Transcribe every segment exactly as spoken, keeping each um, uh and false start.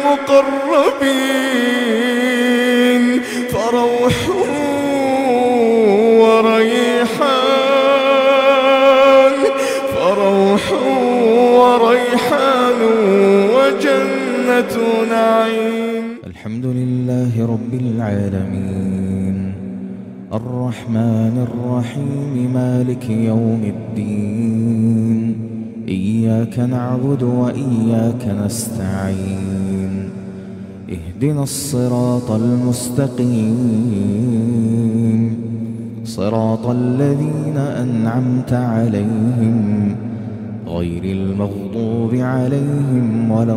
المقربين فروح وريحان فروح وريحان وجنة نعيم. الحمد لله رب العالمين الرحمن الرحيم مالك يوم الدين إياك نعبد وإياك نستعين اهدنا الصراط المستقيم صراط الذين أنعمت عليهم غير المغضوب عليهم ولا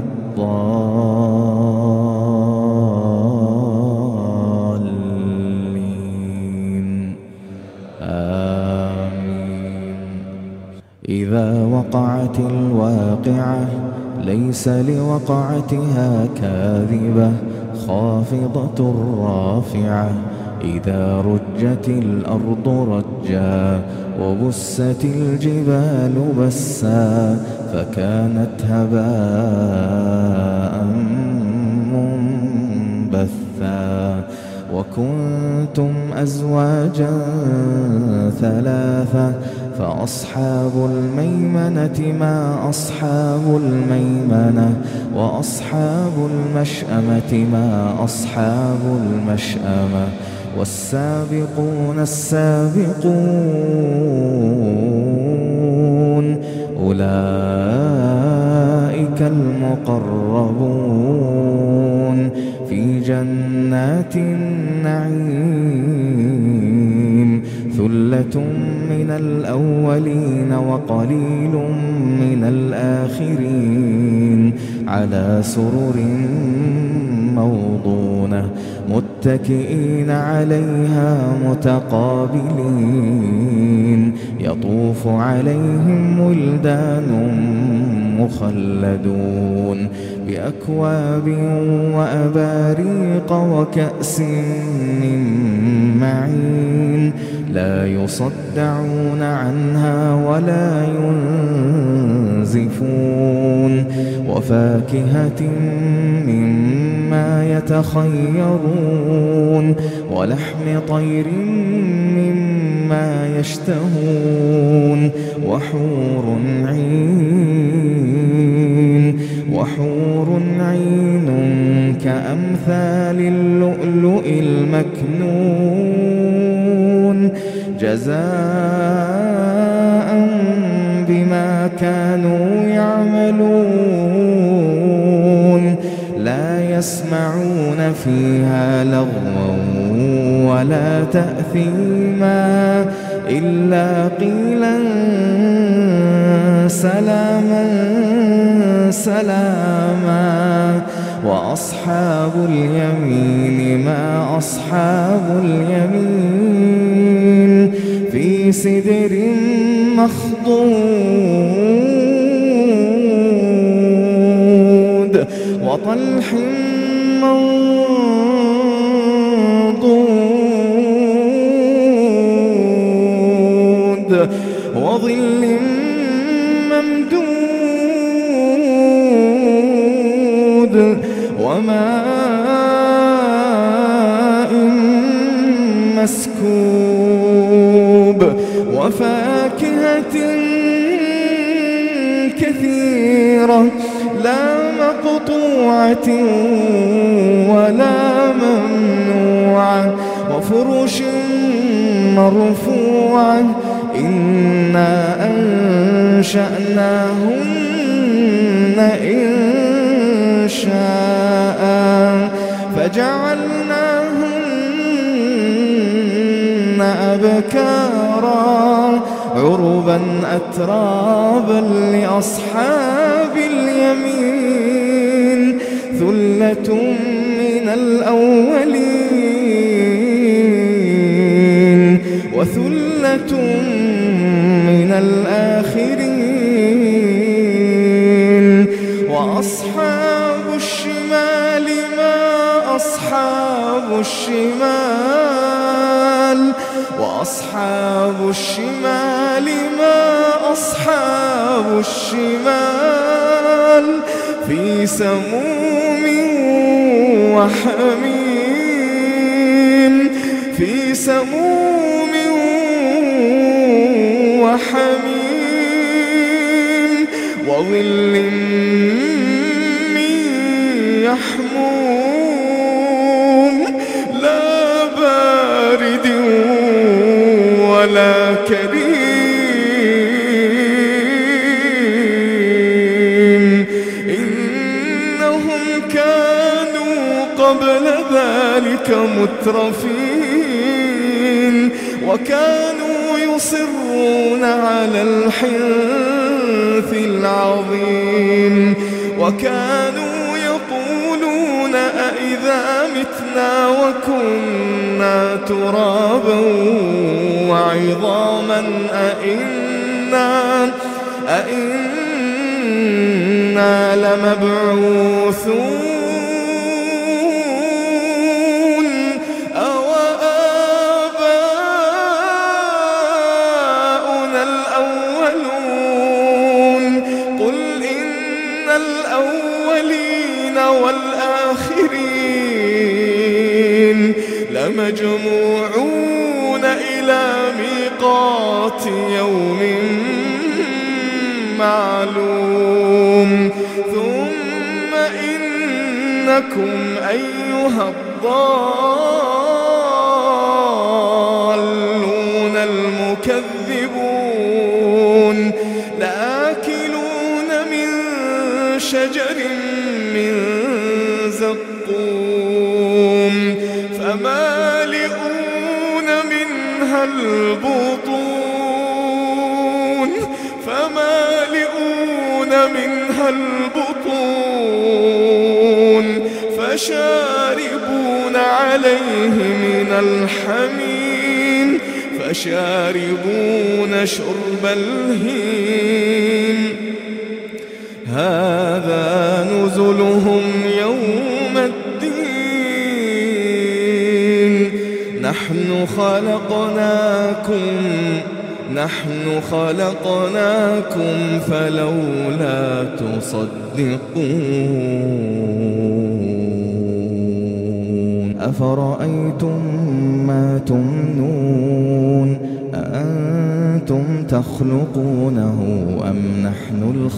الضالين آمين. إذا وقعت الواقعة ليس لوقعتها كاذبة خافضة رافعة إذا رجت الأرض رجا وبست الجبال بسا فكانت هباء منبثا وكنتم أزواجا ثلاثة فأصحاب الميمنة ما أصحاب الميمنة وأصحاب المشأمة ما أصحاب المشأمة والسابقون السابقون أولئك المقربون في جنات النعيم ثلة من الأولين وقليل من الآخرين على سرر موضونة متكئين عليها متقابلين يطوف عليهم ولدان مخلدون بأكواب وأباريق وكأس من معين لا يصدعون عنها ولا ينزفون وفاكهة مما يتخيرون ولحم طير مما يشتهون وحور عين وحور عين كأمثال اللؤلؤ المكنون جزاء بما كانوا يعملون لا يسمعون فيها لغوا ولا تأثيما إلا قيلا سلاما سلاما وأصحاب اليمين ما أصحاب اليمين في سدر مخضود وطلح منضود وظل ممدود وماء مسكوب وفاكهة كثيرة لا مقطوعة ولا ممنوعة وفرش مرفوعة إنا أنشأناهن إن شاء فجعلناهن أبكارا عربا أترابا لأصحاب اليمين ثلة من الأولين وثلة من الآخرين وأصحاب الشمال ما أصحاب الشمال وأصحاب الشمال ما أصحاب الشمال في سموم وحميم في سموم وحميم وظل من يحموم لا بارد ولا كريم إنهم كانوا قبل ذلك مترفين وكانوا يصرون على الحنث العظيم وكانوا يقولون أئذا متنا وكنا ترابا وعظاما أئنا أئنا لمبعوثون والآخرين لمجموعون إلى ميقات يوم معلوم ثم إنكم أيها الضالون المكذبون لآكلون من شجر من زقوم فمالئون منها البطون فمالئون منها البطون فشاربون عليه من الحميم فشاربون شرب الهيم هذا نزلهم يوم الدين نحن خلقناكم نحن خلقناكم فلولا تصدقون أفرأيتم ما تمنون أأنتم تخلقونه أم نحن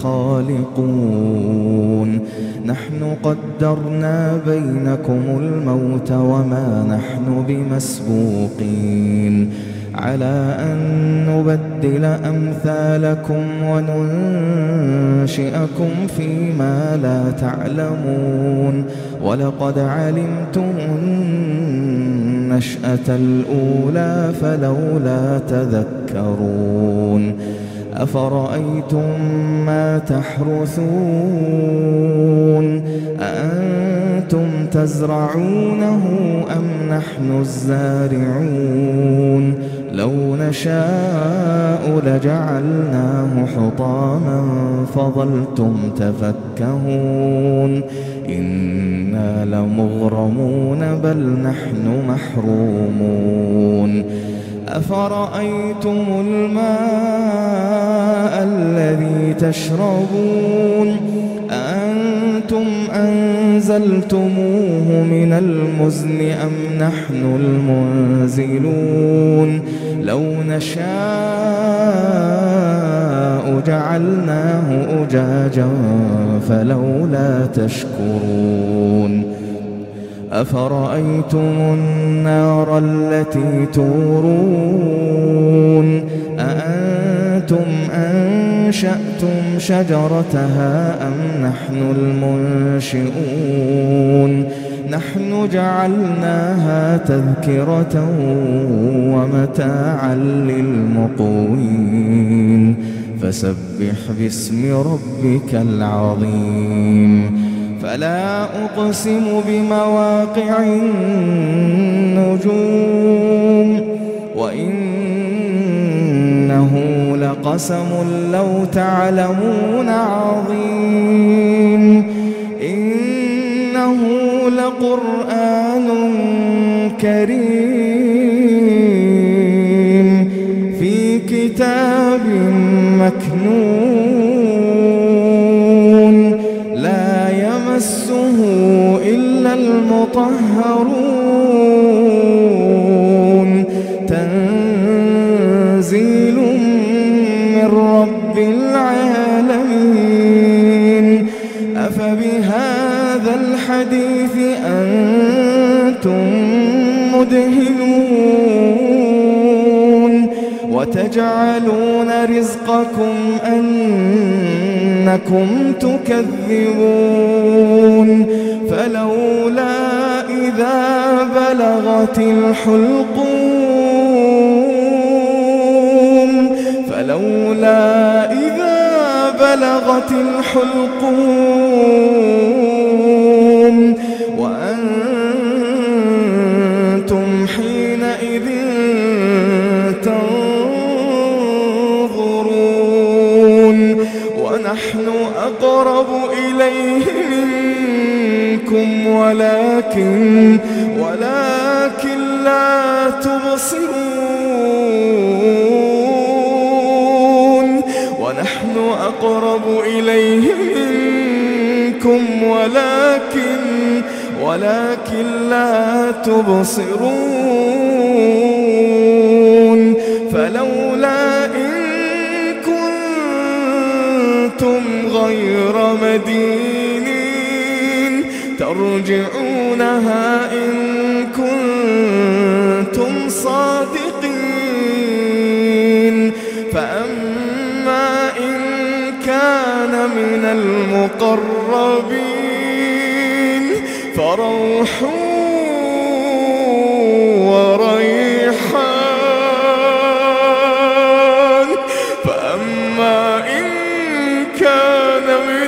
الخالقون نحن قدرنا بينكم الموت وما نحن بمسبوقين على أن نبدل أمثالكم وننشئكم فيما لا تعلمون ولقد علمتم النشأة الأولى فلولا تذكرون أفرأيتم ما تحرثون أأنتم تزرعونه أم نحن الزارعون لو نشاء لجعلناه حطاما فظلتم تفكهون إنا لمغرمون بل نحن محرومون أفرأيتم الماء الذي تشربون أأنتم أنزلتموه من المزن أم نحن المنزلون لو نشاء جعلناه أجاجا فلولا تشكرون أفرأيتم النار التي تورون أأنتم أنشأتم شجرتها أم نحن المنشئون نحن جعلناها تذكرة ومتاعا للمقوين فسبح باسم ربك العظيم فلا أقسم بمواقع النجوم وإنه لقسم لو تعلمون عظيم إنه لقرآن كريم في كتاب مكنون لا يمسه إلا المطهرون مدهنون وتجعلون رزقكم أنكم تكذبون فلولا إذا بلغت الحلقوم فلولا إذا بلغت الحلقوم وأنتم حينئذ تنظرون ونحن أقرب إليه منكم ولكن ولكن لا تبصرون ونحن أقرب إليه منكم ولكن ولكن لا تبصرون فلولا إن كنتم غير مدينين ترجعونها إن كنتم صادقين فأما إن كان من المقربين فروح وريحان فأما إن كان من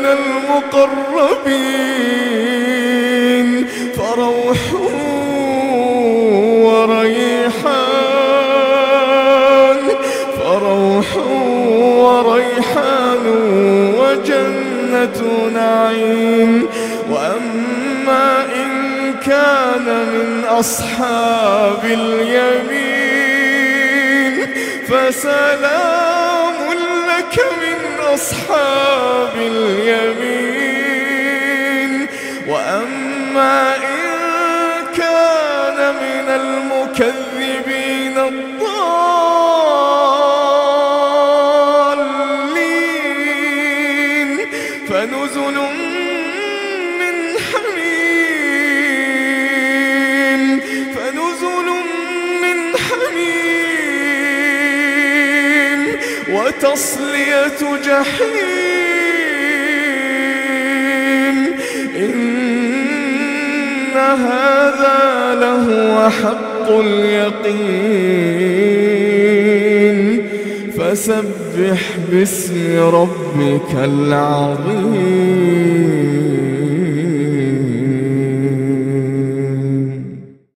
المقربين فروح وريحان فروح وريحان وجنة نعيم وأما إن كان من أصحاب اليمين فسلام لك من أصحاب اليمين وأما إن كان من المكذبين الضالين فنزل من حميم فنزل من حميم وتصلية جحيم إن هذا لهو حق اليقين فسبح باسم ربك العظيم.